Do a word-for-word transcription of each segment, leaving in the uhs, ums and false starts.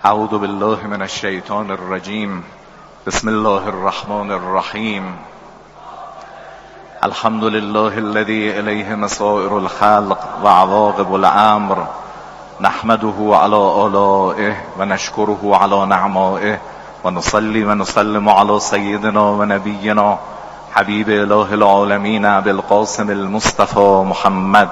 اعوذ بالله من الشیطان الرجیم. بسم الله الرحمن الرحیم. الحمد لله الذي الیه مصائر الخلق و عواقب الامر، نحمده على آلائه و نشکره على نعمائه و نصلی و نسلم على سیدنا و نبینا حبیب اله العالمین ابی القاسم المصطفى محمد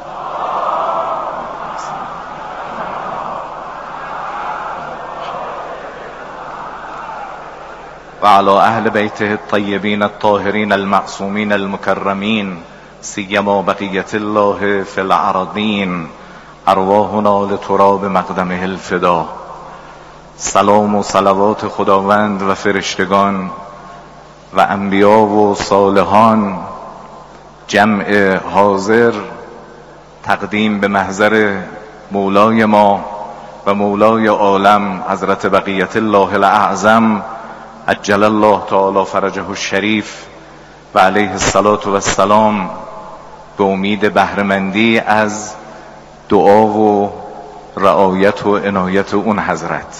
و على اهل بیته الطیبین الطاهرین المعصومین المکرمین، سیما بقیت الله فی الارضین، ارواحنا لتراب مقدمه الفدا. سلام و صلوات خداوند و فرشتگان و انبیا و صالحان جمع حاضر تقدیم به محضر مولای ما و مولای عالم حضرت بقیت الله الاعظم عجل الله تعالی فرجه الشریف و علیه الصلاة و السلام، به امید بهره‌مندی از دعا و رعایت و عنایت اون حضرت.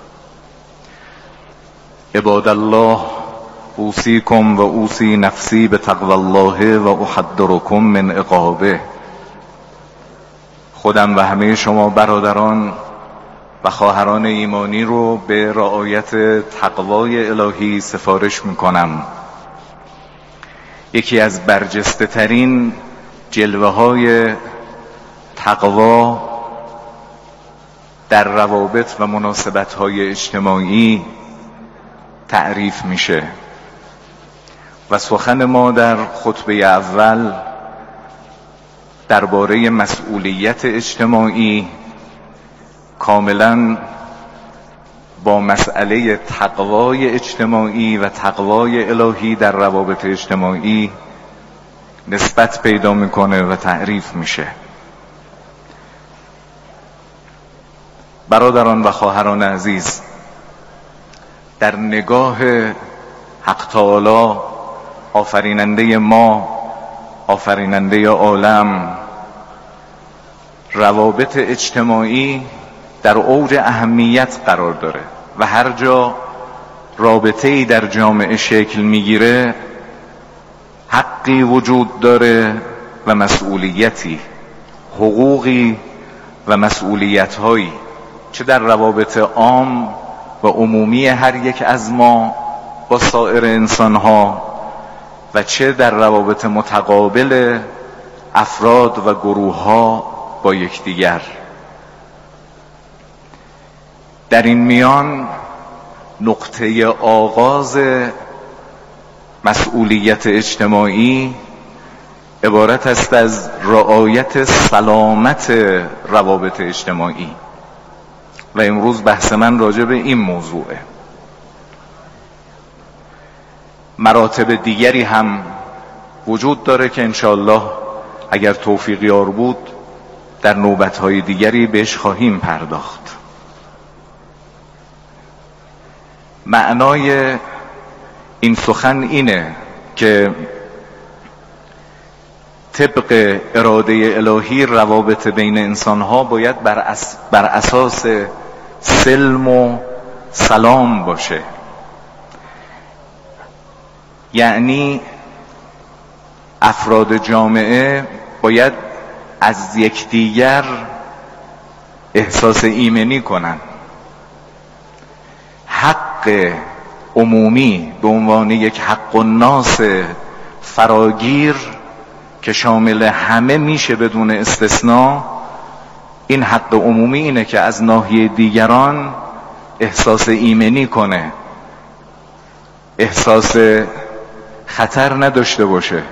عباد الله، اوصیکم و اوصی نفسی به تقوی الله و احذرکم من عقابه. خودم و همه شما برادران و خواهران ایمانی رو به رعایت تقوای الهی سفارش میکنم. یکی از برجسته ترین جلوه های تقوا در روابط و مناسبت های اجتماعی تعریف میشه و سخن ما در خطبه اول درباره مسئولیت اجتماعی کاملا با مسئله تقوای اجتماعی و تقوای الهی در روابط اجتماعی نسبت پیدا میکنه و تعریف میشه. برادران و خواهران عزیز، در نگاه حق تعالی آفریننده ما، آفریننده عالم، روابط اجتماعی در اوج اهمیت قرار داره و هر جا رابطه‌ای در جامعه شکل میگیره حقی وجود داره و مسئولیتی، حقوقی و مسئولیت‌هایی، چه در روابط عام و عمومی هر یک از ما با سایر انسان‌ها و چه در روابط متقابل افراد و گروه‌ها با یکدیگر. در این میان نقطه آغاز مسئولیت اجتماعی عبارت است از رعایت سلامت روابط اجتماعی و امروز بحث من راجع به این موضوعه. مراتب دیگری هم وجود داره که انشاءالله اگر توفیق یار بود در نوبت‌های دیگری بهش خواهیم پرداخت. معنای این سخن اینه که طبق اراده الهی روابط بین انسان‌ها باید بر, اس... بر اساس سلم و سلام باشه. یعنی افراد جامعه باید از یکدیگر احساس ایمنی کنن. حق عمومی به عنوان یک حق الناس فراگیر که شامل همه میشه بدون استثناء، این حق عمومی اینه که از ناحیه دیگران احساس ایمنی کنه، احساس خطر نداشته باشه.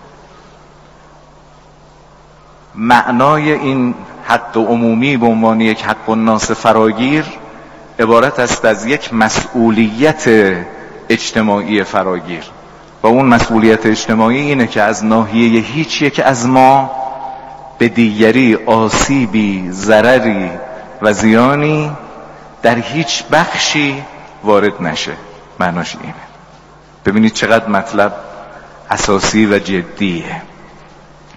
معنای این حق عمومی به عنوان یک حق الناس فراگیر عبارت است از یک مسئولیت اجتماعی فراگیر و اون مسئولیت اجتماعی اینه که از ناحیه هیچ یک از ما به دیگری آسیبی، ضرری و زیانی در هیچ بخشی وارد نشه. معناش اینه. ببینید چقدر مطلب اساسی و جدیه.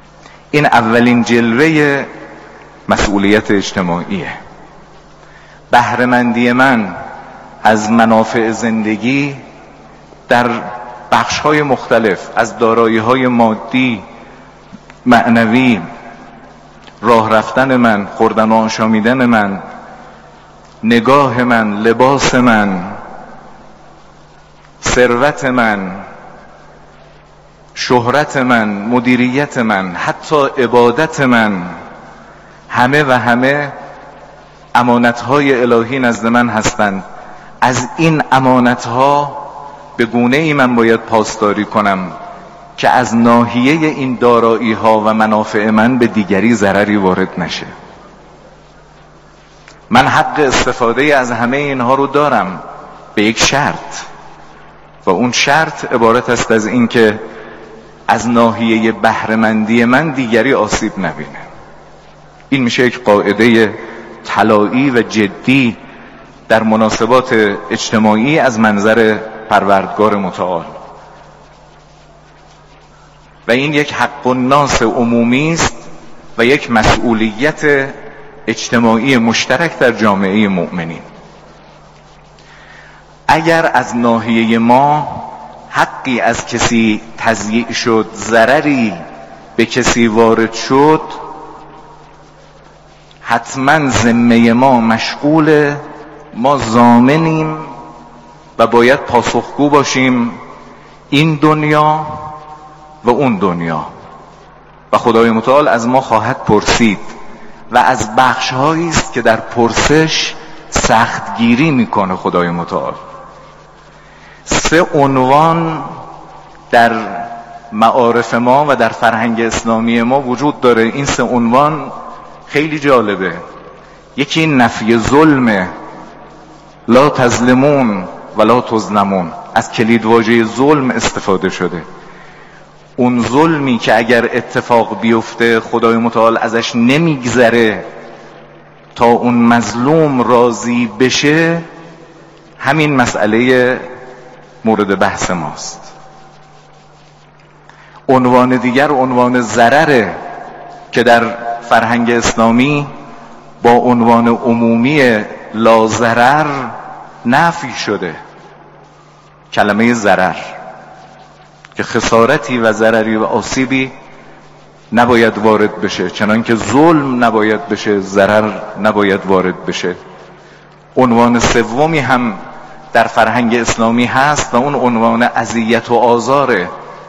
این اولین جلوه مسئولیت اجتماعیه. بهره‌مندی من از منافع زندگی در بخش‌های مختلف، از دارایی‌های مادی، معنوی، راه رفتن من، خوردن و آشامیدن من، نگاه من، لباس من، ثروت من، شهرت من، مدیریت من، حتی عبادت من، همه و همه امانت‌های الهی نزد من هستند. از این امانت‌ها به گونه‌ای من باید پاسداری کنم که از ناحیه این دارایی‌ها و منافع من به دیگری ضرری وارد نشه. من حق استفاده از همه اینها رو دارم به یک شرط، و اون شرط عبارت است از این که از ناحیه بهره‌مندی من دیگری آسیب نبینه. این میشه یک قاعده طلایی و جدی در مناسبات اجتماعی از منظر پروردگار متعال، و این یک حق الناس عمومی است و یک مسئولیت اجتماعی مشترک در جامعه مؤمنین. اگر از ناحیه ما حقی از کسی تضییع شد، ضرری به کسی وارد شد، حتما ذمه ما مشغوله، ما ضامنیم و باید پاسخگو باشیم این دنیا و اون دنیا، و خدای متعال از ما خواهد پرسید و از بخش‌هایی است که در پرسش سختگیری میکنه خدای متعال. سه عنوان در معارف ما و در فرهنگ اسلامی ما وجود داره. این سه عنوان خیلی جالبه. یکی نفی ظلمه، لا تظلمون ولا تظلمون، از کلیدواژه ظلم استفاده شده. اون ظلمی که اگر اتفاق بیفته خدای متعال ازش نمیگذره تا اون مظلوم راضی بشه، همین مسئله مورد بحث ماست. عنوان دیگر عنوان ضرره که در فرهنگ اسلامی با عنوان عمومی لا ضرر نفی شده. کلمه ضرر که خسارتی و ضرری و آسیبی نباید وارد بشه، چنانکه ظلم نباید بشه، ضرر نباید وارد بشه. عنوان سومی هم در فرهنگ اسلامی هست و اون عنوان اذیت و آزاره.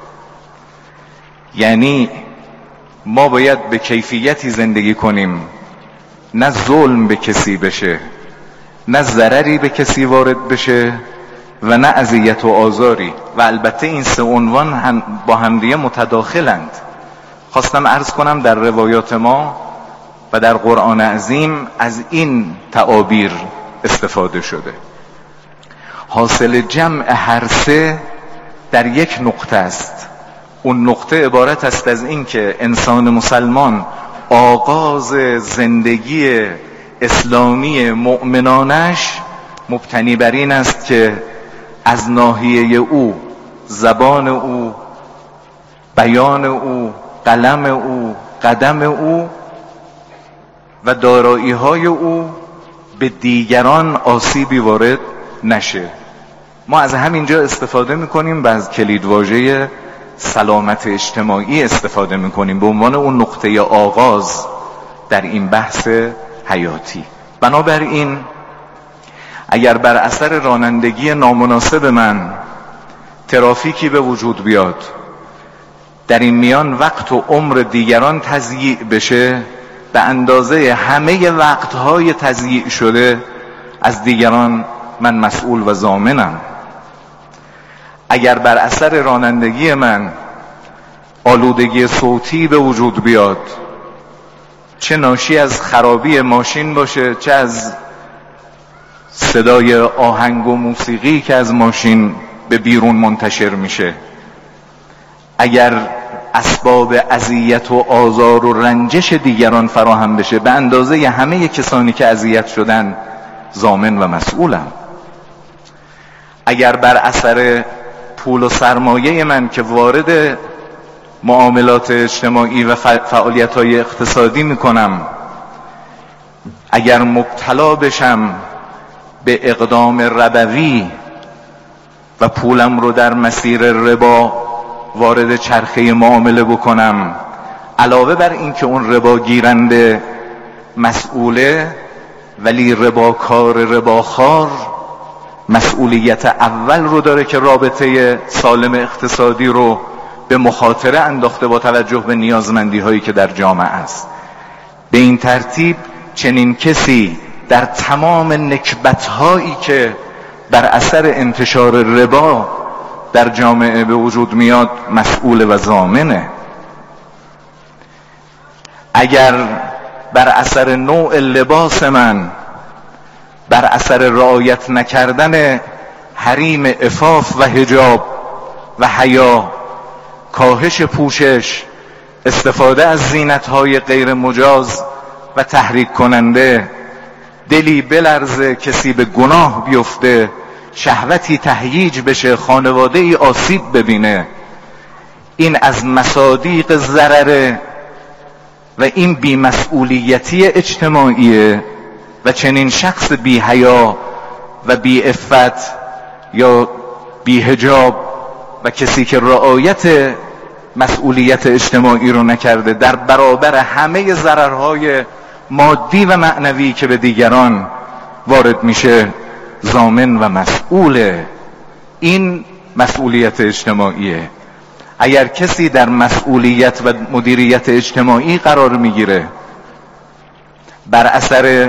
یعنی ما باید به کیفیتی زندگی کنیم نه ظلم به کسی بشه، نه ضرری به کسی وارد بشه و نه اذیت و آزاری. و البته این سه عنوان هم با همدیگه متداخلند. خواستم عرض کنم در روایات ما و در قرآن عظیم از این تعابیر استفاده شده. حاصل جمع هر سه در یک نقطه است. اون نقطه عبارت است از این که انسان مسلمان آغاز زندگی اسلامی مؤمنانش مبتنی بر این است که از ناحیه او، زبان او، بیان او، قلم او، قدم او و دارایی‌های او به دیگران آسیبی وارد نشه. ما از همینجا استفاده میکنیم و از کلیدواژه سلامت اجتماعی استفاده میکنیم به عنوان اون نقطه آغاز در این بحث حیاتی. بنابراین اگر بر اثر رانندگی نامناسب من ترافیکی به وجود بیاد، در این میان وقت و عمر دیگران تضییع بشه، به اندازه همه وقتهای تضییع شده از دیگران من مسئول و ضامنم. اگر بر اثر رانندگی من آلودگی صوتی به وجود بیاد، چه ناشی از خرابی ماشین باشه، چه از صدای آهنگ و موسیقی که از ماشین به بیرون منتشر میشه، اگر اسباب اذیت و آزار و رنجش دیگران فراهم بشه، به اندازه همه کسانی که اذیت شدن ضامن و مسئولم. اگر بر اثر پول و سرمایه من که وارد معاملات اجتماعی و فعالیت‌های اقتصادی میکنم، اگر مبتلا بشم به اقدام ربوی و پولم رو در مسیر ربا وارد چرخه معامله بکنم، علاوه بر این که اون ربا گیرنده مسئوله، ولی رباکار رباخوار مسئولیت اول رو داره که رابطه سالم اقتصادی رو به مخاطره انداخته با توجه به نیازمندی هایی که در جامعه است. به این ترتیب چنین کسی در تمام نکبت هایی که بر اثر انتشار ربا در جامعه به وجود میاد مسئول و ضامنه. اگر بر اثر نوع لباس من، بر اثر رعایت نکردن حریم عفاف و حجاب و حیا، کاهش پوشش، استفاده از زینت‌های غیر مجاز و تحریک کننده، دلی بلرزه، کسی به گناه بیفته، شهوتی تهییج بشه، خانواده ای آسیب ببینه، این از مصادیق ضرره و این بی‌مسئولیتی اجتماعیه و چنین شخص بی حیا و بی عفت یا بی حجاب و کسی که رعایت مسئولیت اجتماعی رو نکرده در برابر همه ضررهای مادی و معنوی که به دیگران وارد میشه ضامن و مسئوله. این مسئولیت اجتماعیه. اگر کسی در مسئولیت و مدیریت اجتماعی قرار میگیره، بر اثر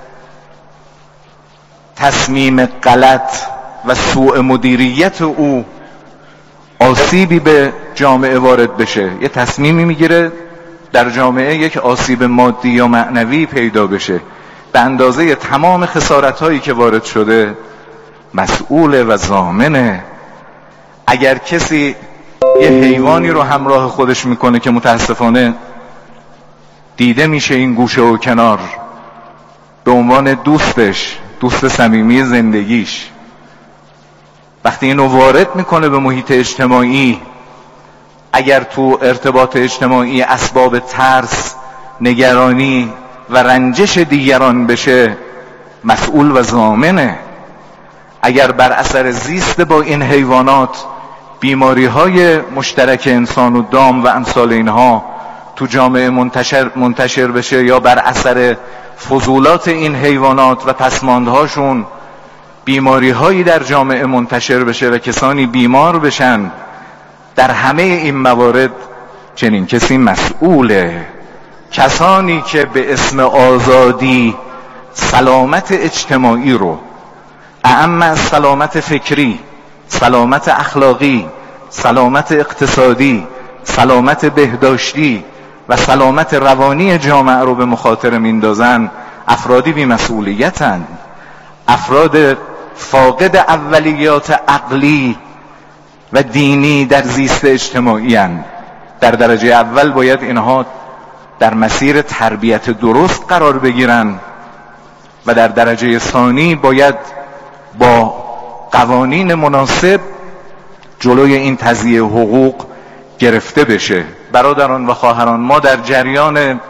تصمیم غلط و سوء مدیریت او آسیبی به جامعه وارد بشه، یه تصمیمی میگیره در جامعه یک آسیب مادی یا معنوی پیدا بشه، به اندازه تمام خسارت‌هایی که وارد شده مسئول و ضامنه. اگر کسی یه حیوانی رو همراه خودش میکنه که متاسفانه دیده میشه این گوشه و کنار، به عنوان دوستش، دوست صمیمی زندگیش، وقتی اینو وارد میکنه به محیط اجتماعی، اگر تو ارتباط اجتماعی اسباب ترس، نگرانی و رنجش دیگران بشه مسئول و ضامنه. اگر بر اثر زیست با این حیوانات بیماری های مشترک انسان و دام و امثال اینها تو جامعه منتشر, منتشر بشه، یا بر اثر فضولات این حیوانات و پسماندهاشون بیماری هایی در جامعه منتشر بشه و کسانی بیمار بشن، در همه این موارد چنین کسی مسئوله. کسانی که به اسم آزادی سلامت اجتماعی رو، اعم از سلامت فکری، سلامت اخلاقی، سلامت اقتصادی، سلامت بهداشتی و سلامت روانی جامعه رو به مخاطره میندازن، افرادی بی مسئولیتن، افراد فاقد اولیات عقلی و دینی در زیست اجتماعی هستند. در درجه اول باید اینها در مسیر تربیت درست قرار بگیرن و در درجه ثانی باید با قوانین مناسب جلوی این تضییع حقوق گرفته بشه. برادران و خواهران، ما در جریان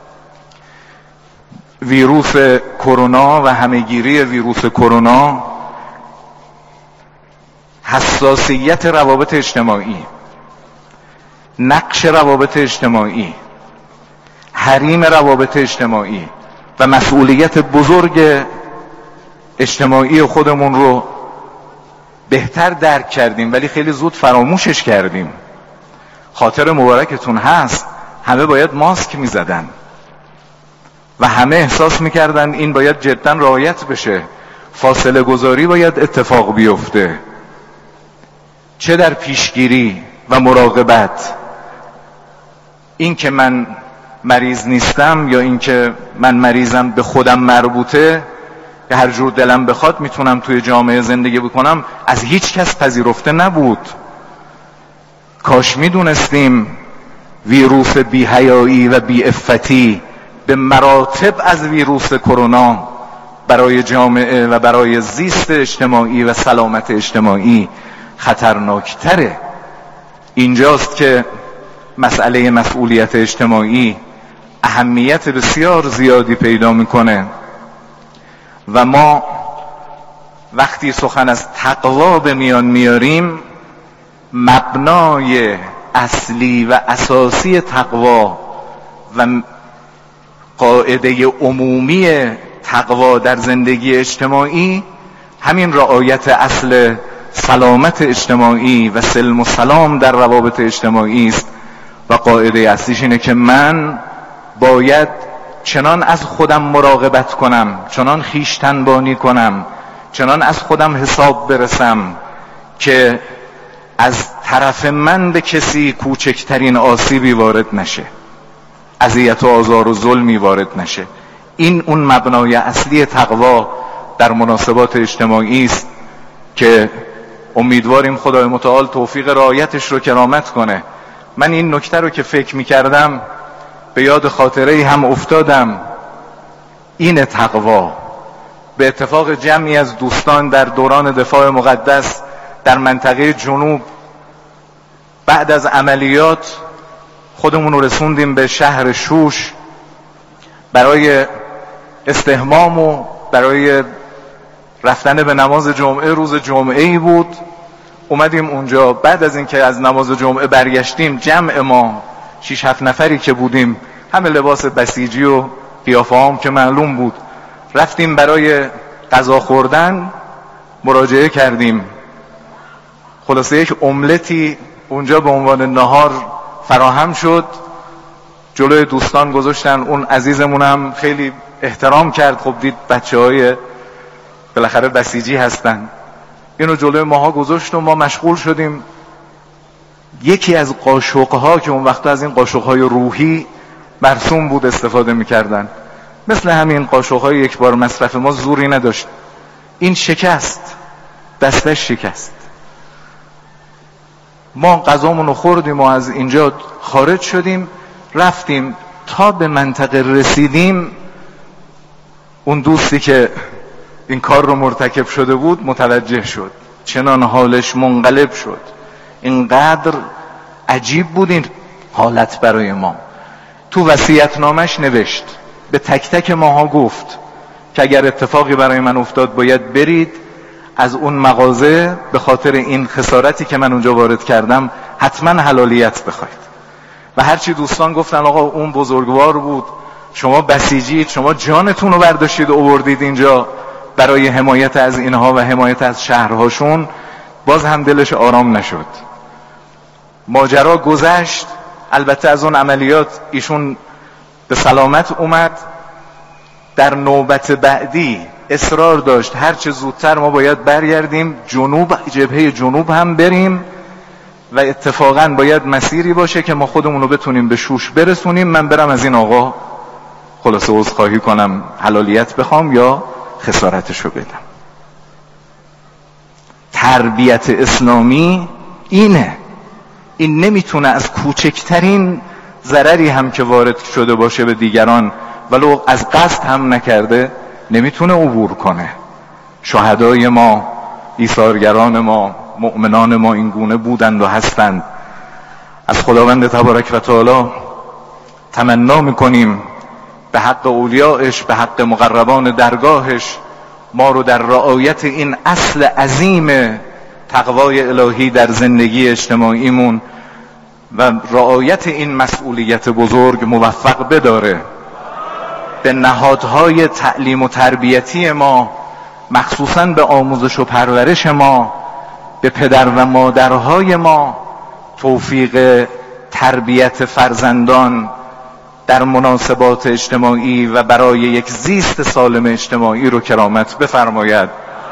ویروس کرونا و همهگیری ویروس کرونا حساسیت روابط اجتماعی، نقش روابط اجتماعی، حریم روابط اجتماعی و مسئولیت بزرگ اجتماعی خودمون رو بهتر درک کردیم، ولی خیلی زود فراموشش کردیم. خاطر مبارکتون هست همه باید ماسک میزدن و همه احساس میکردن این باید جدا رعایت بشه، فاصله گذاری باید اتفاق بیفته، چه در پیشگیری و مراقبت. این که من مریض نیستم یا این که من مریضم به خودم مربوطه، که هر جور دلم بخواد میتونم توی جامعه زندگی بکنم، از هیچ کس پذیرفته نبود. کاش میدونستیم ویروس بی‌حیایی و بی‌عفتی به مراتب از ویروس کرونا برای جامعه و برای زیست اجتماعی و سلامت اجتماعی خطرناکتره. اینجاست که مسئله مسئولیت اجتماعی اهمیت بسیار زیادی پیدا میکنه و ما وقتی سخن از تقوا به میان میاریم، مبنای اصلی و اساسی تقوا و قاعده عمومی تقوا در زندگی اجتماعی همین رعایت اصل سلامت اجتماعی و سلم و سلام در روابط اجتماعی است و قاعده اصلیش اینه که من باید چنان از خودم مراقبت کنم، چنان خویشتنبانی کنم، چنان از خودم حساب برسم که از طرف من به کسی کوچکترین آسیبی وارد نشه، اذیت و آزار و ظلمی وارد نشه. این اون مبنای اصلی تقوا در مناسبات اجتماعی است که امیدواریم خدای متعال توفیق رعایتش رو کرامت کنه. من این نکته رو که فکر می‌کردم به یاد خاطره‌ای هم افتادم. این تقوا به اتفاق جمعی از دوستان در دوران دفاع مقدس در منطقه جنوب بعد از عملیات خودمون رو رسوندیم به شهر شوش برای استحمام و برای رفتن به نماز جمعه. روز جمعه ای بود، اومدیم اونجا. بعد از اینکه از نماز جمعه برگشتیم، جمع ما شیش هفت نفری که بودیم، همه لباس بسیجی و قیافه هم که معلوم بود، رفتیم برای غذا خوردن. مراجعه کردیم. خلاصه یک املتی اونجا به عنوان نهار فراهم شد، جلوی دوستان گذاشتن. اون عزیزمون هم خیلی احترام کرد، خب دید بچه های بالاخره بسیجی هستن، اینو جلوی ماها گذاشت و ما مشغول شدیم. یکی از قاشقها که اون وقتا از این قاشقهای روحی مرسوم بود استفاده میکردن، مثل همین قاشقهای یک بار مصرف ما زوری نداشت، این شکست، دستش شکست. ما غذامون رو خوردیم و از اینجا خارج شدیم، رفتیم تا به منطقه رسیدیم. اون دوستی که این کار رو مرتکب شده بود متوجه شد، چنان حالش منقلب شد، اینقدر عجیب بود این حالت برای ما. تو وصیت‌نامش نوشت، به تک تک ماها گفت که اگر اتفاقی برای من افتاد باید برید از اون مغازه به خاطر این خسارتی که من اونجا وارد کردم حتما حلالیت بخواید. و هرچی دوستان گفتن آقا اون بزرگوار بود، شما بسیجید، شما جانتون رو برداشتید و آوردید اینجا برای حمایت از اینها و حمایت از شهرهاشون، باز هم دلش آرام نشد. ماجرا گذشت. البته از اون عملیات ایشون به سلامت اومد. در نوبت بعدی اصرار داشت هر چه زودتر ما باید برگردیم جنوب، جبهه جنوب هم بریم و اتفاقا باید مسیری باشه که ما خودمون رو بتونیم به شوش برسونیم. من برم از این آقا خلاصه عذرخواهی کنم، حلالیت بخوام یا خسارتشو بدم. تربیت اسلامی اینه، این نمیتونه از کوچکترین ضرری هم که وارد شده باشه به دیگران ولو از قصد هم نکرده نمیتونه عبور کنه. شهدای ما، ایثارگران ما، مؤمنان ما این گونه بودند و هستند. از خداوند تبارک و تعالی تمنا میکنیم به حق اولیاءش، به حق مقربان درگاهش، ما رو در رعایت این اصل عظیم تقوای الهی در زندگی اجتماعیمون و رعایت این مسئولیت بزرگ موفق بداره. به نهادهای تعلیم و تربیتی ما، مخصوصاً به آموزش و پرورش ما، به پدر و مادرهای ما توفیق تربیت فرزندان در مناسبات اجتماعی و برای یک زیست سالم اجتماعی رو کرامت بفرماید.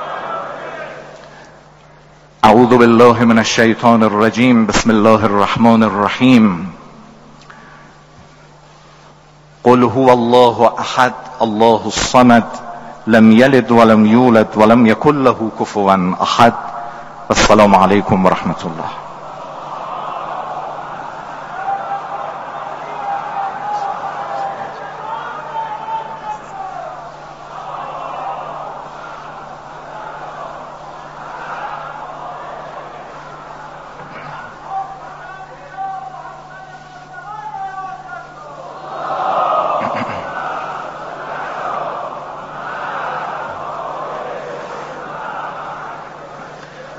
اعوذ بالله من الشیطان الرجیم. بسم الله الرحمن الرحیم. قل هو الله احد الله الصمد لم یلد ولم یولد ولم یکن له کفوا احد. السلام علیکم و رحمت الله.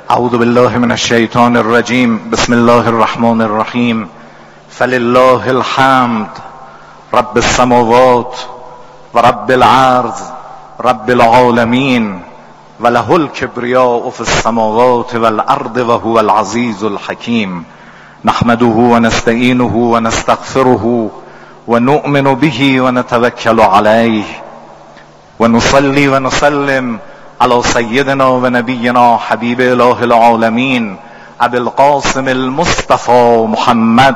اعوذ بالله من الشیطان الرجیم. بسم الله الرحمن الرحیم. فلله الحمد رب السماوات و رب الارض رب العالمین و له الکبریاء فی السماوات والارض و هو العزیز الحکیم. نحمده و نستعینه و نستغفره و نؤمن به و نتوکل علیه و نصلی و نسلم على سیدنا و نبینا حبیب اله العالمین ابی القاسم المصطفى محمد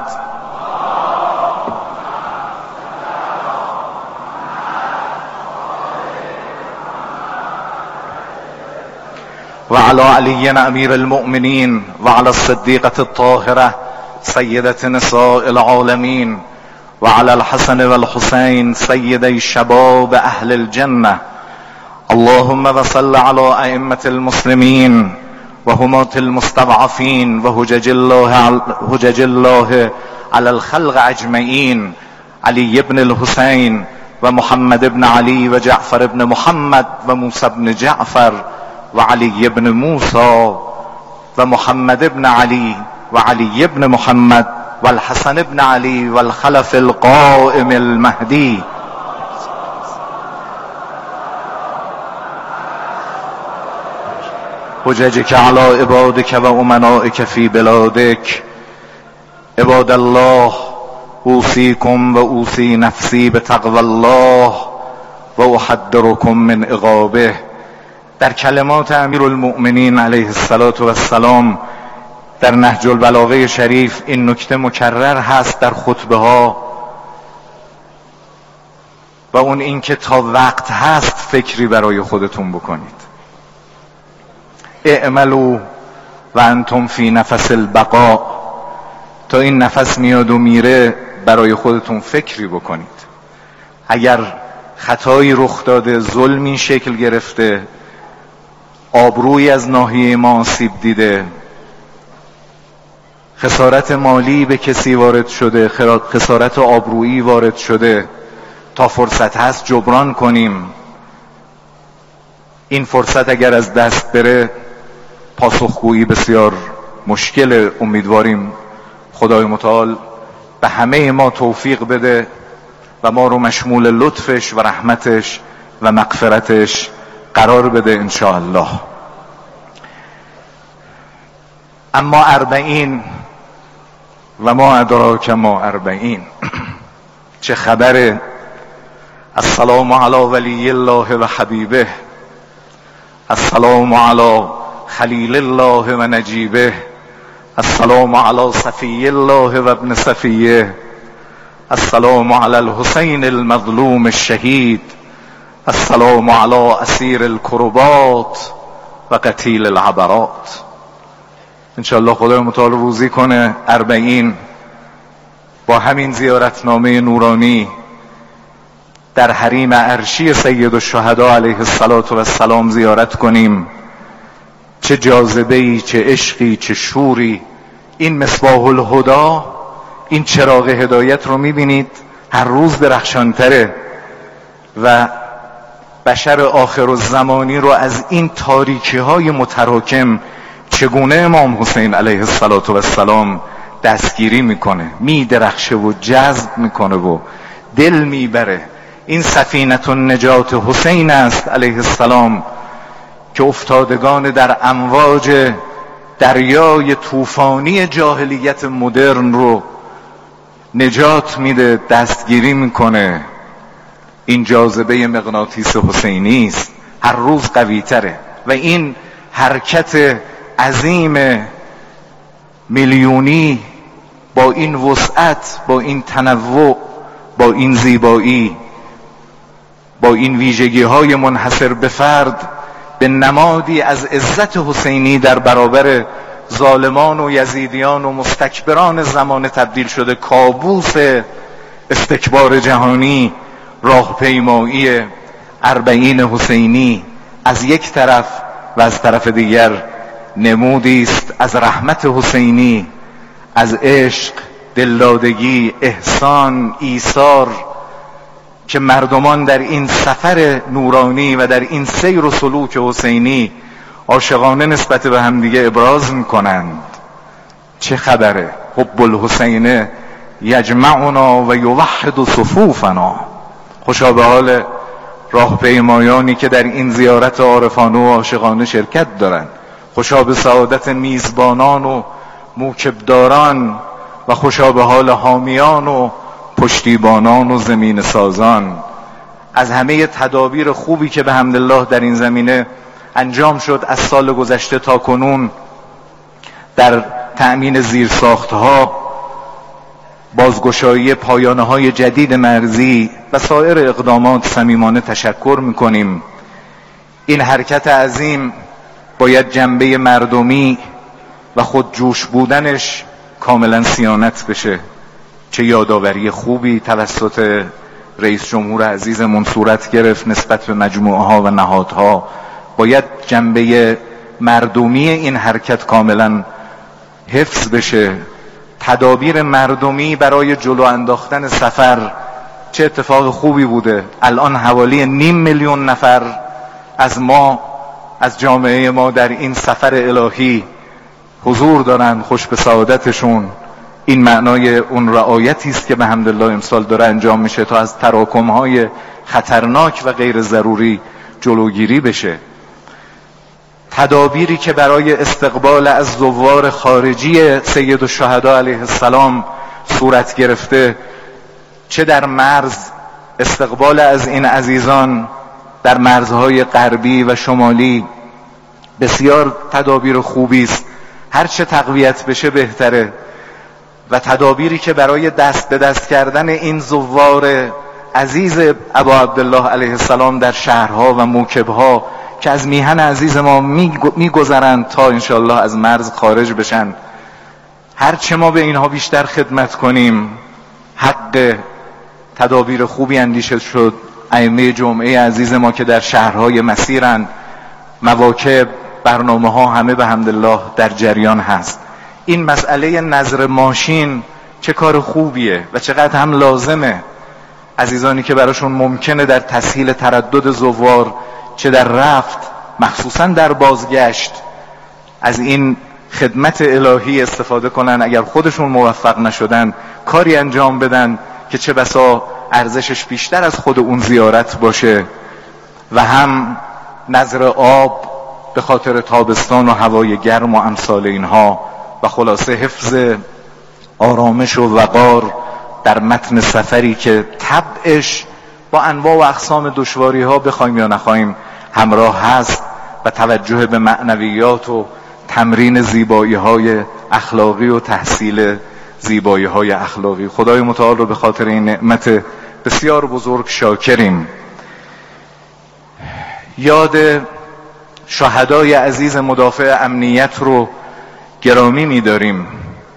و علی علی امیر المؤمنین و علی الصدیقة الطاهرة سیدة نساء العالمین و علی الحسن و الحسین سیدی شباب اهل الجنة. اللهم وصل على ائمة المسلمين وهماة المستضعفين وحجج الله حجج الله على الخلق اجمعين علي بن الحسين ومحمد بن علي وجعفر بن محمد وموسى بن جعفر وعلي بن موسى ومحمد بن علي وعلي بن محمد والحسن بن علي والخلف القائم المهدي. حججك على عبادك و امنائك في بلادك. عباد الله اوصيكم و اوصي نفسي بتقوى الله و احذركم من عقابه. در کلمات امیرالمؤمنین علیه السلام در نهج البلاغه شریف این نکته مکرر هست در خطبه ها و اون این که تا وقت هست فکری برای خودتون بکنید. اعملوا و انتم فی نفس البقاء. تا این نفس میاد و میره برای خودتون فکری بکنید. اگر خطایی رخ داده، ظلمی شکل گرفته، آبرویی از ناحیه ما آسیب دیده، خسارت مالی به کسی وارد شده، خسارت آبرویی وارد شده، تا فرصت هست جبران کنیم. این فرصت اگر از دست بره پاسخگویی بسیار مشکل. امیدواریم خدای متعال به همه ما توفیق بده و ما رو مشمول لطفش و رحمتش و مغفرتش قرار بده انشاءالله. اما اربعین و ما ادراک ما اربعین. چه خبره؟ السلام علی ولی الله و حبیبه، السلام علی خلیل الله و نجیبه، السلام علی صفی الله و ابن صفیه، السلام علی الحسین المظلوم الشهید، السلام علی اسیر الکربات و قتیل العبرات. انشاءالله خدای متعال روزی کنه اربعین با همین زیارتنامه نورانی در حریم عرشی سید الشهدا علیه السلام زیارت کنیم. چه جاذبه‌ای، چه عشقی، چه شوری. این مصباح الهدا، این چراغ هدایت رو میبینید هر روز درخشانتره و بشر آخر الزمانی رو از این تاریکی های متراکم چگونه امام حسین علیه السلام دستگیری میکنه، میدرخشه و جذب میکنه و دل میبره. این سفینه النجات حسین است علیه السلام که افتادگان در امواج دریای طوفانی جاهلیت مدرن رو نجات میده، دستگیری میکنه. این جاذبه مغناطیس حسینی است، هر روز قوی تره و این حرکت عظیم میلیونی با این وسعت، با این تنوع، با این زیبایی، با این ویژگی های منحصر به فرد به نمادی از عزت حسینی در برابر ظالمان و یزیدیان و مستکبران زمان تبدیل شده. کابوس استکبار جهانی، راهپیمایی اربعین حسینی از یک طرف و از طرف دیگر نمودی است از رحمت حسینی، از عشق، دلدادگی، احسان، ایثار که مردمان در این سفر نورانی و در این سیر و سلوک حسینی عاشقانه نسبت به همدیگه ابراز میکنند. چه خبره؟ حب الحسین یجمعنا و یوحد صفوفنا. خوشا به حال راهپیمایانی که در این زیارت عارفانه و عاشقانه شرکت دارند. خوشا به سعادت میزبانان و موکبداران و خوشا به حال حامیان و پشتیبانان و زمین سازان. از همه تدابیر خوبی که به حمدالله در این زمینه انجام شد از سال گذشته تا کنون در تأمین زیرساختها، بازگشایی پایانه‌های جدید مرزی و سایر اقدامات صمیمانه تشکر می‌کنیم. این حرکت عظیم باید جنبه مردمی و خودجوش بودنش کاملا صیانت بشه. چه یادآوری خوبی توسط رئیس جمهور عزیزمون صورت گرفت نسبت به مجموعه ها و نهادها. باید جنبه مردمی این حرکت کاملا حفظ بشه. تدابیر مردمی برای جلو انداختن سفر چه اتفاق خوبی بوده. الان حوالی نیم میلیون نفر از ما، از جامعه ما در این سفر الهی حضور دارن. خوش به سعادتشون. این معنای اون رعایتی است که به حمدالله امسال داره انجام میشه تا از تراکم‌های خطرناک و غیر ضروری جلوگیری بشه. تدابیری که برای استقبال از زوار خارجی سید الشهدا علیه السلام صورت گرفته، چه در مرز استقبال از این عزیزان در مرزهای غربی و شمالی، بسیار تدابیر خوبی است. هر چه تقویت بشه بهتره. و تدابیری که برای دست به دست کردن این زوار عزیز ابا عبدالله علیه السلام در شهرها و موکبها که از میهن عزیز ما میگذرند تا انشالله از مرز خارج بشن، هر چه ما به اینها بیشتر خدمت کنیم حق تدابیر خوبی اندیشه شد. ائمه جمعه عزیز ما که در شهرهای مسیرن، مواکب، برنامه ها همه به حمدالله در جریان هست. این مسئله نظر ماشین چه کار خوبیه و چقدر هم لازمه. عزیزانی که براشون ممکنه در تسهیل تردد زوار چه در رفت مخصوصا در بازگشت از این خدمت الهی استفاده کنن، اگر خودشون موفق نشدن کاری انجام بدن که چه بسا ارزشش بیشتر از خود اون زیارت باشه. و هم نظر آب به خاطر تابستان و هوای گرم و امثال اینها، و خلاصه حفظ آرامش و وقار در متن سفری که طبعش با انواع و اقسام دشواری ها بخوایم یا نخوایم همراه هست، و توجه به معنویات و تمرین زیبایی های اخلاقی و تحصیل زیبایی های اخلاقی. خدای متعال رو به خاطر این نعمت بسیار بزرگ شاکریم. یاد شهدای عزیز مدافع امنیت رو گرامی می‌داریم.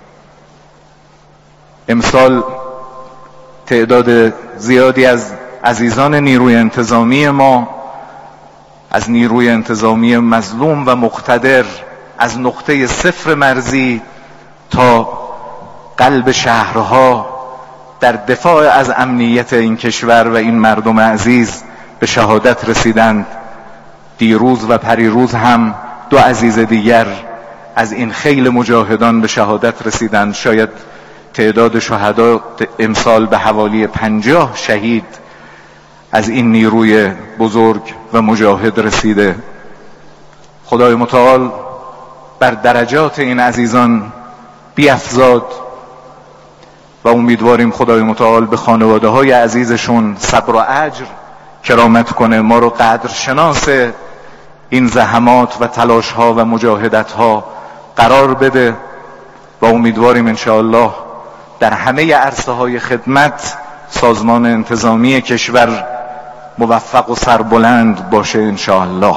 امسال تعداد زیادی از عزیزان نیروی انتظامی ما، از نیروی انتظامی مظلوم و مقتدر، از نقطه صفر مرزی تا قلب شهرها در دفاع از امنیت این کشور و این مردم عزیز به شهادت رسیدند. دیروز و پریروز هم دو عزیز دیگر از این خیل مجاهدان به شهادت رسیدند. شاید تعداد شهدا امسال به حوالی پنجاه شهید از این نیروی بزرگ و مجاهد رسیده. خدای متعال بر درجات این عزیزان بیفزاد و امیدواریم خدای متعال به خانواده های عزیزشون صبر و اجر کرامت کنه. ما رو قدر شناس این زحمات و تلاش ها و مجاهدت ها قرار بده و امیدواریم انشاءالله در همه عرصه های خدمت سازمان انتظامی کشور موفق و سربلند باشه انشاءالله.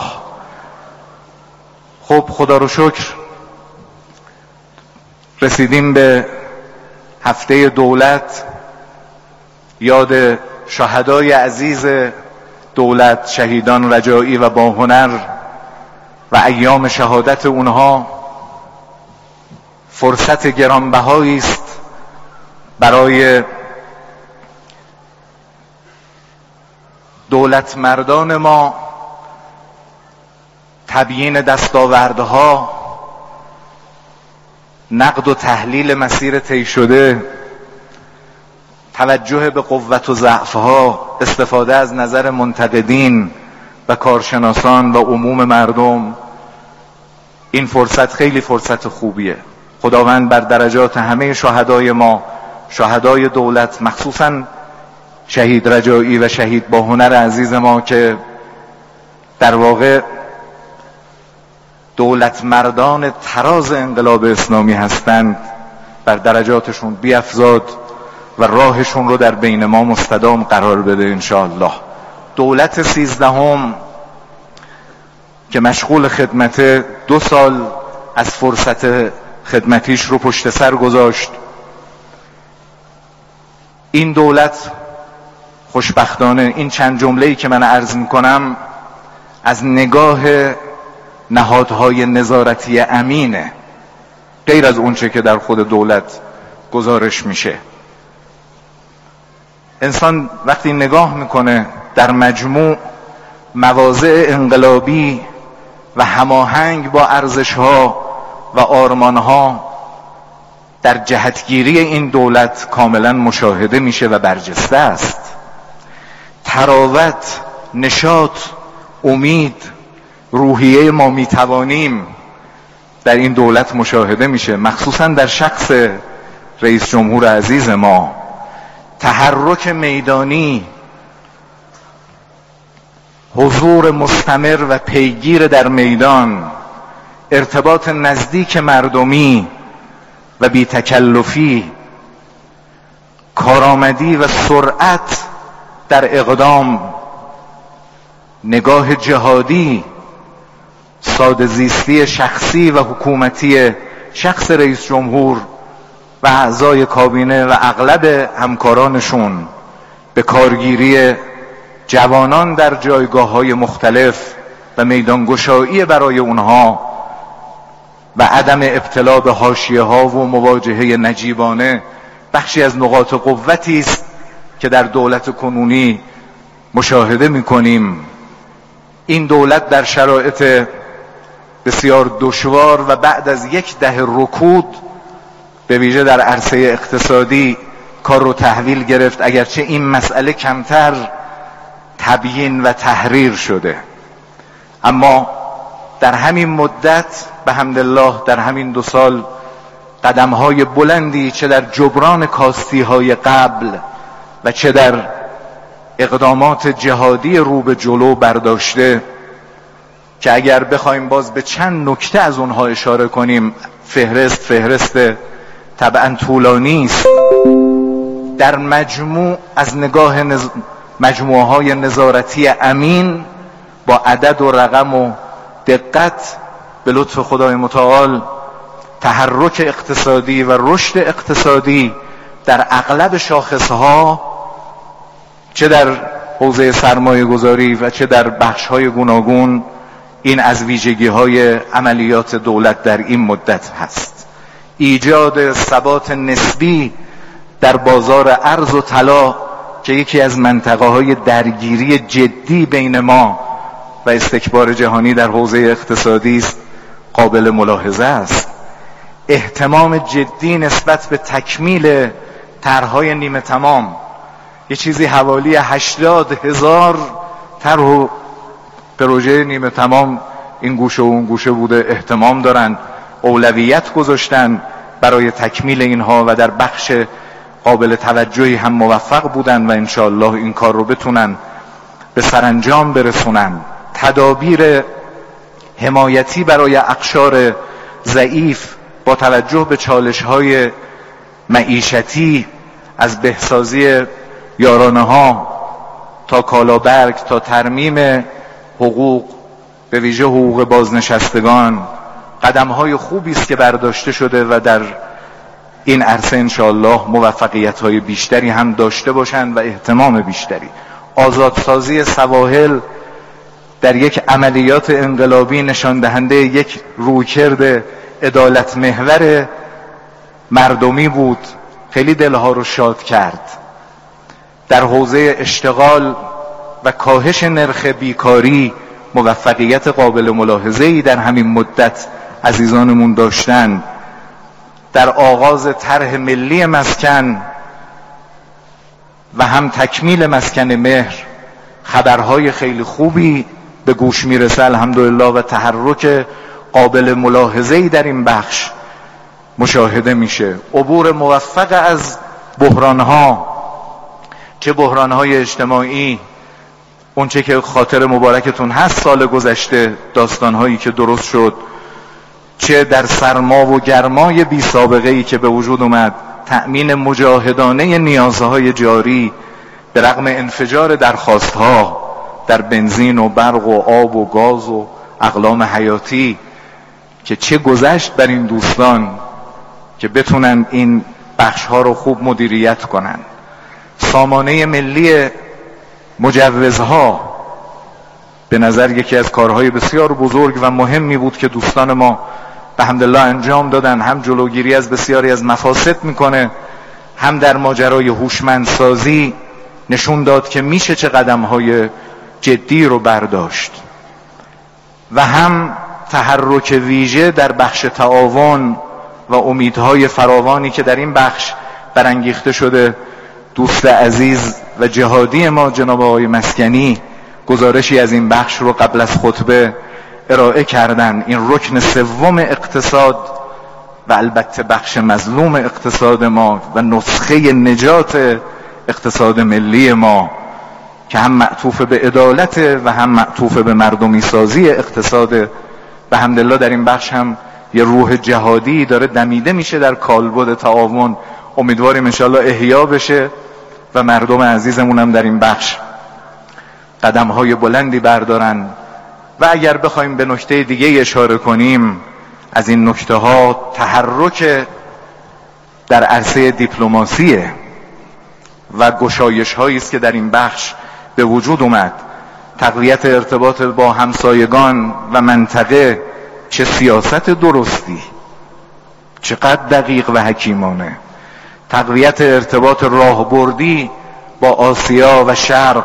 خب خدا رو شکر رسیدیم به هفته دولت، یاد شهدای عزیز دولت، شهیدان رجایی و باهنر و ایام شهادت اونها فرصت گرانبهایی است برای دولت مردان ما تبیین دستاوردها، نقد و تحلیل مسیر طی شده، توجه به قوت و ضعفها، استفاده از نظر منتقدین و کارشناسان و عموم مردم. این فرصت خیلی فرصت خوبیه. خداوند بر درجات همه شهدای ما، شهدای دولت، مخصوصا شهید رجایی و شهید با هنر عزیز ما که در واقع دولت مردان تراز انقلاب اسلامی هستند، بر درجاتشون بیفزاد و راهشون رو در بین ما مستدام قرار بده انشاءالله. دولت سیزدهم که مشغول خدمت، دو سال از فرصت خدمتیش رو پشت سر گذاشت. این دولت خوشبختانه این چند جمله‌ای که من عرض میکنم از نگاه نهادهای نظارتی امینه، غیر از اونچه که در خود دولت گزارش میشه. انسان وقتی نگاه میکنه در مجموع مواضع انقلابی و هماهنگ با ارزش‌ها و آرمان‌ها در جهتگیری این دولت کاملا مشاهده میشه و برجسته است. تراوت، نشاط، امید، روحیه ما میتوانیم در این دولت مشاهده میشه، مخصوصا در شخص رئیس جمهور عزیز ما. تحرک میدانی، حضور مستمر و پیگیر در میدان، ارتباط نزدیک مردمی و بی تکلفی، کارآمدی و سرعت در اقدام، نگاه جهادی، ساده زیستی شخصی و حکومتی شخص رئیس جمهور و اعضای کابینه و اغلب همکارانشون، به کارگیری جوانان در جایگاه‌های مختلف و میدانگشایی برای اونها و عدم ابتلا به حاشیه‌ها و مواجهه نجیبانه بخشی از نقاط قوتی است که در دولت کنونی مشاهده می‌کنیم. این دولت در شرایط بسیار دشوار و بعد از یک دهه رکود به ویژه در عرصه اقتصادی کار رو تحویل گرفت، اگرچه این مسئله کمتر تبیین و تحریر شده، اما در همین مدت به حمدالله در همین دو سال قدم‌های بلندی چه در جبران کاستی‌های قبل و چه در اقدامات جهادی رو به جلو برداشته که اگر بخوایم باز به چند نکته از اونها اشاره کنیم، فهرست فهرست طبعا طولانی است. در مجموع از نگاه نز... مجموعه های نظارتی امین با عدد و رقم و دقت به لطف خدای متعال، تحرک اقتصادی و رشد اقتصادی در اغلب شاخصها، چه در حوزه سرمایه گذاری و چه در بخش های گوناگون، این از ویژگی های عملیات دولت در این مدت هست. ایجاد ثبات نسبی در بازار ارز و طلا که یکی از منطقه های درگیری جدی بین ما و استکبار جهانی در حوزه اقتصادی است، قابل ملاحظه است. اهتمام جدی نسبت به تکمیل طرح‌های نیمه تمام، یه چیزی حوالی هشتاد هزار طرح و پروژه نیمه تمام این گوشه و اون گوشه بوده، اهتمام دارن، اولویت گذاشتن برای تکمیل اینها و در بخش قابل توجهی هم موفق بودن و انشاءالله این کار رو بتونن به سرانجام برسونن. تدابیر حمایتی برای اقشار ضعیف با توجه به چالش‌های معیشتی، از بهسازی یارانه ها تا کالابرگ تا ترمیم حقوق، به ویژه حقوق بازنشستگان، قدم‌های خوبی است که برداشته شده و در این عرصه انشاءالله موفقیت‌های بیشتری هم داشته باشند و اهتمام بیشتری. آزادسازی سواحل در یک عملیات انقلابی نشان دهنده یک رویکرد عدالت محور مردمی بود، خیلی دلها رو شاد کرد. در حوزه اشتغال و کاهش نرخ بیکاری موفقیت قابل ملاحظه‌ای در همین مدت عزیزانمون داشتن. در آغاز طرح ملی مسکن و هم تکمیل مسکن مهر خبرهای خیلی خوبی به گوش میرسه الحمدلله و تحرک قابل ملاحظه‌ای در این بخش مشاهده میشه. عبور موفق از بحرانها، چه بحرانهای اجتماعی، اون چه که خاطر مبارکتون هست سال گذشته، داستانهایی که درست شد، چه در سرما و گرمای بی سابقه‌ای که به وجود اومد، تأمین مجاهدانه نیازهای جاری به رغم انفجار درخواستها در بنزین و برق و آب و گاز و اقلام حیاتی، که چه گذشت بر این دوستان که بتونن این بخشها رو خوب مدیریت کنن. سامانه ملی مجوزها به نظر یکی از کارهای بسیار بزرگ و مهمی بود که دوستان ما به حمدالله انجام دادن. هم جلوگیری از بسیاری از مفاسد میکنه، هم در ماجرای هوشمندسازی نشون داد که میشه چه قدمهای جدی رو برداشت، و هم تحرک ویژه در بخش تعاون و امیدهای فراوانی که در این بخش برانگیخته شده. دوست عزیز و جهادی ما جناب آقای مسکنی گزارشی از این بخش رو قبل از خطبه ارائه کردن. این رکن سوم اقتصاد و البته بخش مظلوم اقتصاد ما و نسخه نجات اقتصاد ملی ما که هم معطوف به عدالت و هم معطوف به مردمی سازی اقتصاد، به حمدالله در این بخش هم یه روح جهادی داره دمیده میشه در کالبد تعاون. امیدواریم انشاءالله احیا بشه و مردم عزیزمون هم در این بخش قدم‌های بلندی بردارن. و اگر بخوایم به نکته دیگه اشاره کنیم، از این نکته ها تحرک در عرصه دیپلماسی و گشایش هایی است که در این بخش به وجود اومد. تقویت ارتباط با همسایگان و منطقه، چه سیاست درستی، چقدر دقیق و حکیمانه. تقویت ارتباط راهبردی با آسیا و شرق،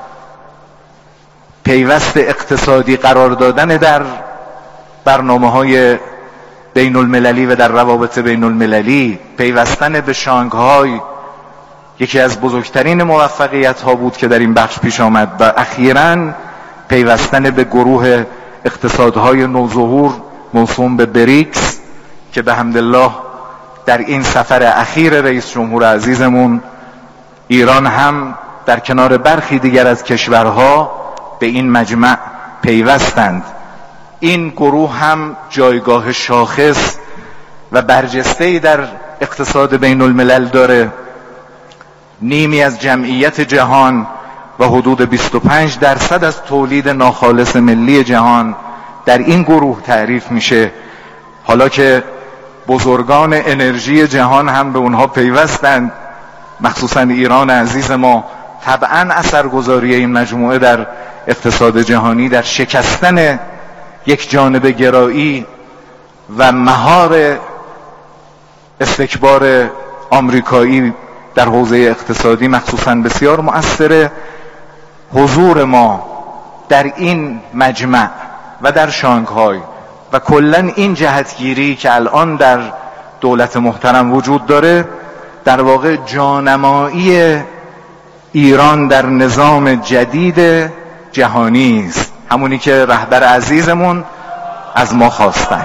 پیوست اقتصادی قرار دادن در برنامه‌های بین المللی و در روابط بین المللی، پیوستن به شانگهای، یکی از بزرگترین موفقیت ها بود که در این بخش پیش آمد، و اخیراً پیوستن به گروه اقتصادهای نوظهور موسوم به بریکس که به حمدالله در این سفر اخیر رئیس جمهور عزیزمون ایران هم در کنار برخی دیگر از کشورها به این مجمع پیوستند. این گروه هم جایگاه شاخص و برجسته‌ای در اقتصاد بین الملل داره. نیمی از جمعیت جهان و حدود بیست و پنج درصد از تولید ناخالص ملی جهان در این گروه تعریف میشه. حالا که بزرگان انرژی جهان هم به اونها پیوستند، مخصوصا ایران عزیز ما، طبعا اثرگذاری این مجموعه در اقتصاد جهانی در شکستن یک جانب گرایی و مهار استکبار آمریکایی در حوزه اقتصادی مخصوصا بسیار مؤثره. حضور ما در این مجمع و در شانگهای و کلن این جهتگیری که الان در دولت محترم وجود داره، در واقع جانمایی ایران در نظام جدید جهانی است، همونی که رهبر عزیزمون از ما خواستند.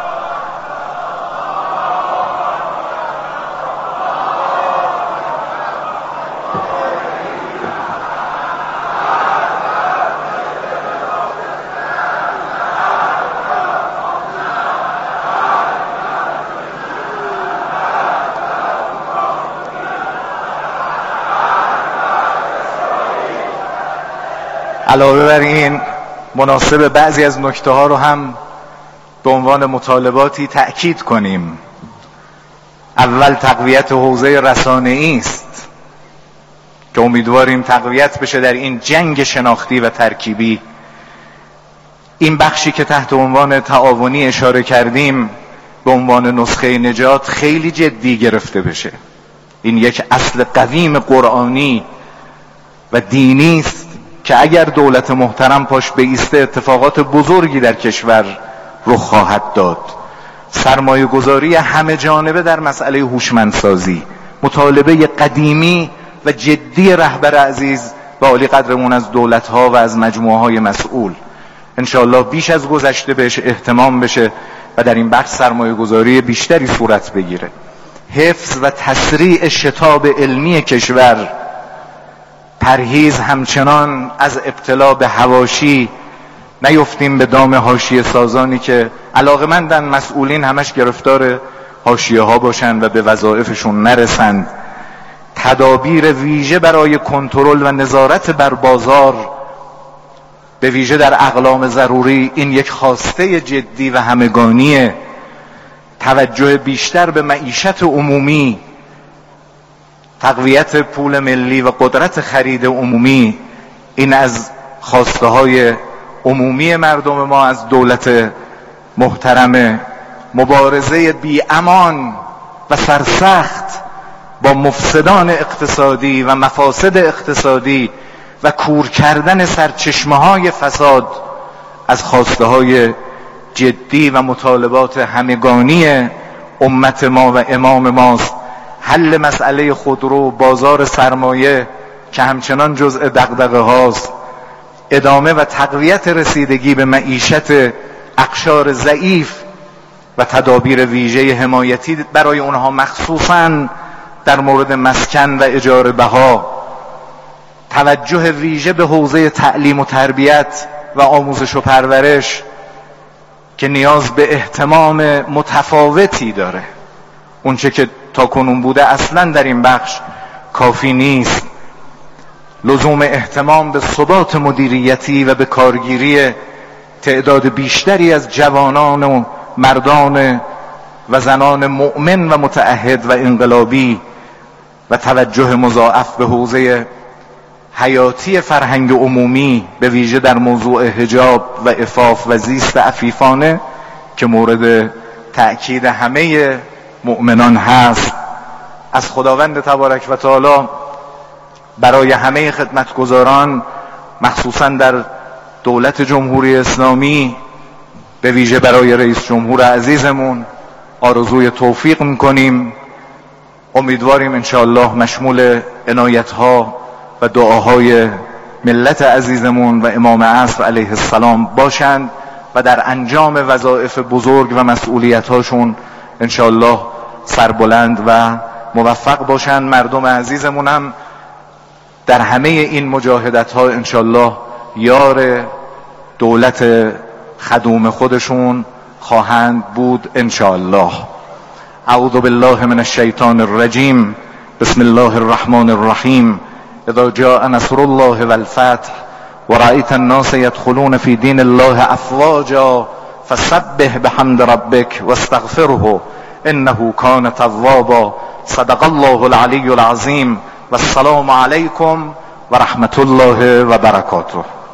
علاوه بر این مناسب بعضی از نکته ها رو هم به عنوان مطالباتی تأکید کنیم. اول تقویت حوزه رسانه‌ای است که امیدواریم تقویت بشه در این جنگ شناختی و ترکیبی. این بخشی که تحت عنوان تعاونی اشاره کردیم به عنوان نسخه نجات خیلی جدی گرفته بشه. این یک اصل قویم قرآنی و دینی است که اگر دولت محترم پاش بایسته اتفاقات بزرگی در کشور رخ خواهد داد. سرمایه گذاری همه جانبه در مسئله هوشمندسازی، مطالبه قدیمی و جدی رهبر عزیز و عالی قدرمون از دولت‌ها و از مجموعه‌های مسئول. انشاءالله بیش از گذشته بهش اهتمام بشه و در این بخش سرمایه گذاری بیشتری صورت بگیره. حفظ و تسریع شتاب علمی کشور، پرهیز همچنان از ابتلا به حواشی، نیفتیم به دام حاشیه سازانی که علاقمندن مسئولین همش گرفتار حاشیه ها باشن و به وظایفشون نرسند. تدابیر ویژه برای کنترل و نظارت بر بازار، به ویژه در اقلام ضروری، این یک خواسته جدی و همگانیه. توجه بیشتر به معیشت عمومی، تقویت پول ملی و قدرت خرید عمومی، این از خواسته های عمومی مردم ما از دولت محترم. مبارزه بی امان و سرسخت با مفسدان اقتصادی و مفاسد اقتصادی و کور کردن سرچشمه های فساد از خواسته های جدی و مطالبات همگانی امت ما و امام ماست. حل مسئله خودرو، بازار سرمایه که همچنان جزء دغدغه هاست، ادامه و تقویت رسیدگی به معیشت اقشار ضعیف و تدابیر ویژه حمایتی برای اونها، مخصوصاً در مورد مسکن و اجاره بها، توجه ویژه به حوزه تعلیم و تربیت و آموزش و پرورش که نیاز به اهتمام متفاوتی داره. اونچه که تا کنون بوده اصلا در این بخش کافی نیست. لزوم اهتمام به ثبات مدیریتی و به کارگیری تعداد بیشتری از جوانان و مردان و زنان مؤمن و متعهد و انقلابی و توجه مضاعف به حوزه حیاتی فرهنگ عمومی، به ویژه در موضوع حجاب و عفاف و زیست عفیفانه که مورد تأکید همه مؤمنان هست. از خداوند تبارک و تعالی برای همه خدمتگزاران، مخصوصا در دولت جمهوری اسلامی، به ویژه برای رئیس جمهور عزیزمون آرزوی توفیق میکنیم. امیدواریم انشاءالله مشمول عنایتها و دعاهای ملت عزیزمون و امام عصر علیه السلام باشند و در انجام وظایف بزرگ و مسئولیت‌هاشون انشاءالله سربلند و موفق باشند. مردم عزیزمون هم در همه این مجاهدت‌ها انشاءالله یار دولت خدوم خودشون خواهند بود انشاءالله. اعوذ بالله من الشیطان الرجیم. بسم الله الرحمن الرحیم. اذا جاء نصر الله والفتح ورأيت الناس يدخلون في دين الله افواجا فسبح بحمد ربك واستغفره انه كان توابا. صدق الله العلی العظیم. والسلام علیکم و رحمت الله و برکاته.